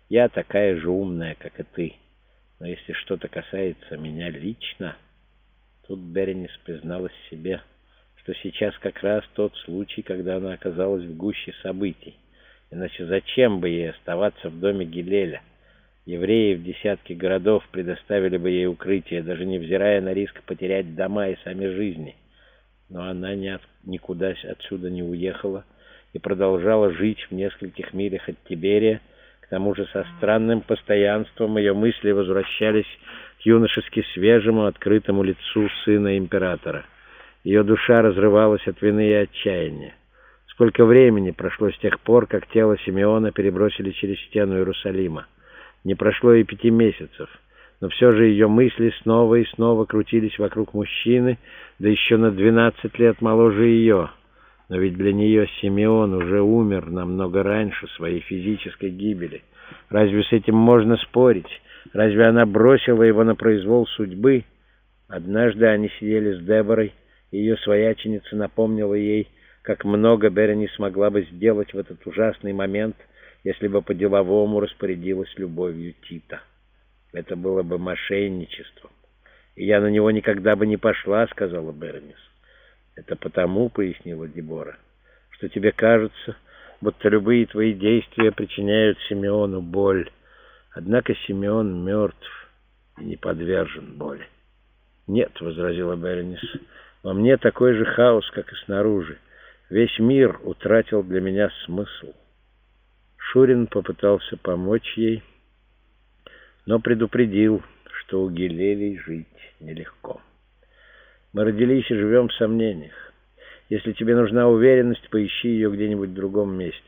Я такая же умная, как и ты. Но если что-то касается меня лично...» Тут Беренис призналась себе, что сейчас как раз тот случай, когда она оказалась в гуще событий. Иначе зачем бы ей оставаться в доме Гилеля? Евреи в десятки городов предоставили бы ей укрытие, даже невзирая на риск потерять дома и сами жизни. Но она никуда отсюда не уехала и продолжала жить в нескольких милях от Тиберия. К тому же со странным постоянством ее мысли возвращались к юношески свежему, открытому лицу сына императора. Ее душа разрывалась от вины и отчаяния. Сколько времени прошло с тех пор, как тело Симеона перебросили через стену Иерусалима? Не прошло и 5 месяцев, но все же ее мысли снова и снова крутились вокруг мужчины, да еще на 12 лет моложе ее. Но ведь для нее Симеон уже умер намного раньше своей физической гибели. Разве с этим можно спорить? Разве она бросила его на произвол судьбы? Однажды они сидели с Деборой, и ее свояченица напомнила ей, как много Беренис могла бы сделать в этот ужасный момент, если бы по-деловому распорядилась любовью Тита. Это было бы мошенничеством. «И я на него никогда бы не пошла», — сказала Беренис. «Это потому, — пояснила Дебора, — что тебе кажется, будто любые твои действия причиняют Симеону боль. Однако Симеон мертв и не подвержен боли». «Нет, — возразила Беренис, — во мне такой же хаос, как и снаружи. Весь мир утратил для меня смысл». Шурин попытался помочь ей, но предупредил, что у Гилелей жить нелегко. «Мы родились и живем в сомнениях. Если тебе нужна уверенность, поищи ее где-нибудь в другом месте».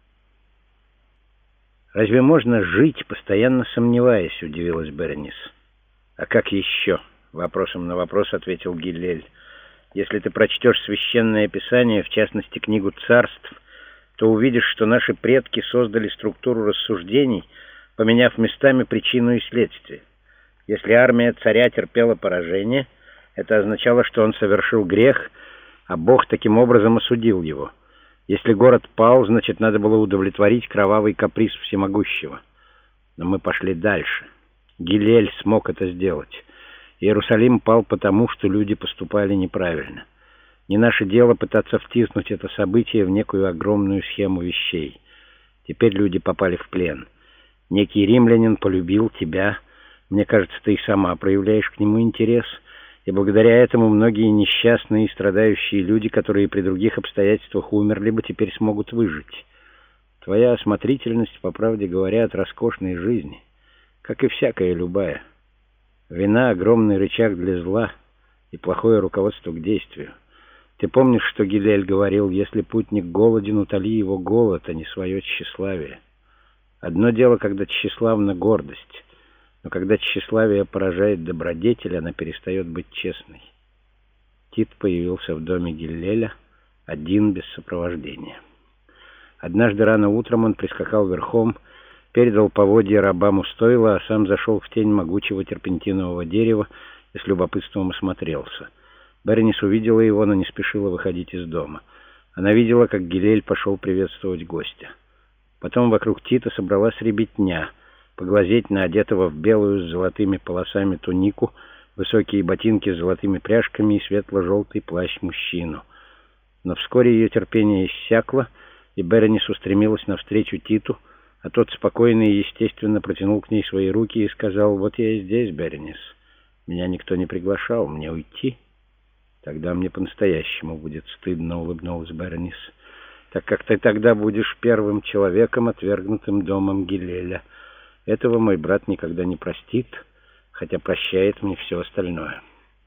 «Разве можно жить, постоянно сомневаясь?» — удивилась Беренис. «А как еще?» — вопросом на вопрос ответил Гилель. «Если ты прочтешь Священное Писание, в частности книгу Царств, то увидишь, что наши предки создали структуру рассуждений, поменяв местами причину и следствие. Если армия царя терпела поражение, это означало, что он совершил грех, а Бог таким образом осудил его. Если город пал, значит, надо было удовлетворить кровавый каприз всемогущего. Но мы пошли дальше. Гилель смог это сделать. Иерусалим пал потому, что люди поступали неправильно. Не наше дело пытаться втиснуть это событие в некую огромную схему вещей. Теперь люди попали в плен. Некий римлянин полюбил тебя. Мне кажется, ты и сама проявляешь к нему интерес. И благодаря этому многие несчастные и страдающие люди, которые при других обстоятельствах умерли бы, теперь смогут выжить. Твоя осмотрительность, по правде говоря, от роскошной жизни, как и всякая любая. Вина — огромный рычаг для зла и плохое руководство к действию. Ты помнишь, что Гилель говорил: если путник голоден, утоли его голод, а не свое тщеславие. Одно дело, когда тщеславна гордость, но когда тщеславие поражает добродетель, она перестает быть честной. Тит появился в доме Гилеля, один, без сопровождения. Однажды рано утром он прискакал верхом, передал поводья рабам у стойла, а сам зашел в тень могучего терпентинового дерева и с любопытством осмотрелся. Беренис увидела его, но не спешила выходить из дома. Она видела, как Гилель пошел приветствовать гостя. Потом вокруг Тита собралась ребятня, поглазеть на одетого в белую с золотыми полосами тунику, высокие ботинки с золотыми пряжками и светло-желтый плащ мужчину. Но вскоре ее терпение иссякло, и Беренис устремилась навстречу Титу, а тот спокойно и естественно протянул к ней свои руки и сказал: «Вот я и здесь, Беренис. Меня никто не приглашал. Мне уйти?» «Тогда мне по-настоящему будет стыдно», — улыбнулась Беренис, «так как ты тогда будешь первым человеком, отвергнутым домом Гилеля. Этого мой брат никогда не простит, хотя прощает мне все остальное».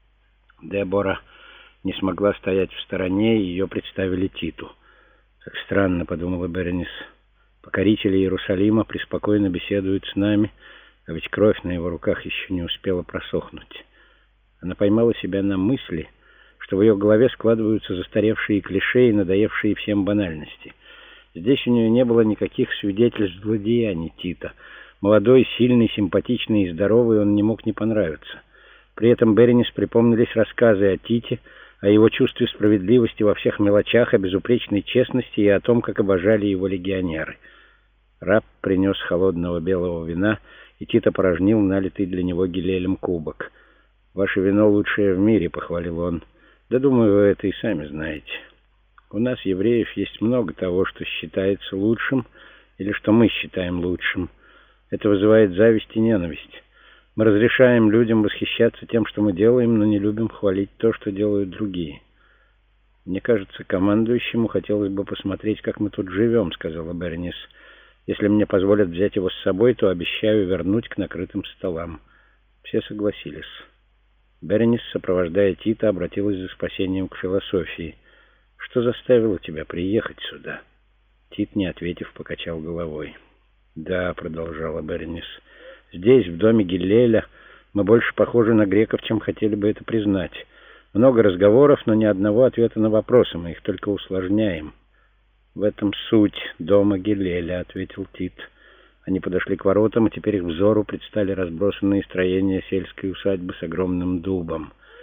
Дебора не смогла стоять в стороне, и ее представили Титу. «Как странно», — подумала Беренис, — «покорители Иерусалима преспокойно беседуют с нами, а ведь кровь на его руках еще не успела просохнуть». Она поймала себя на мысли, что в ее голове складываются застаревшие клише и надоевшие всем банальности. Здесь у нее не было никаких свидетельств злодеяний Тита. Молодой, сильный, симпатичный и здоровый, он не мог не понравиться. При этом Беренис припомнились рассказы о Тите, о его чувстве справедливости во всех мелочах, о безупречной честности и о том, как обожали его легионеры. Раб принес холодного белого вина, и Тит опорожнил налитый для него Гилелем кубок. «Ваше вино лучшее в мире», — похвалил он. «Да, думаю, вы это и сами знаете. У нас, евреев, есть много того, что считается лучшим, или что мы считаем лучшим. Это вызывает зависть и ненависть. Мы разрешаем людям восхищаться тем, что мы делаем, но не любим хвалить то, что делают другие». «Мне кажется, командующему хотелось бы посмотреть, как мы тут живем», — сказала Бернис. «Если мне позволят взять его с собой, то обещаю вернуть к накрытым столам». Все согласились. Бернис, сопровождая Тита, обратилась за спасением к философии. «Что заставило тебя приехать сюда?» Тит, не ответив, покачал головой. «Да», — продолжала Бернис, — «здесь, в доме Гиллеля, мы больше похожи на греков, чем хотели бы это признать. Много разговоров, но ни одного ответа на вопросы, мы их только усложняем». «В этом суть дома Гиллеля», — ответил Тит. Они подошли к воротам, и теперь их взору предстали разбросанные строения сельской усадьбы с огромным дубом.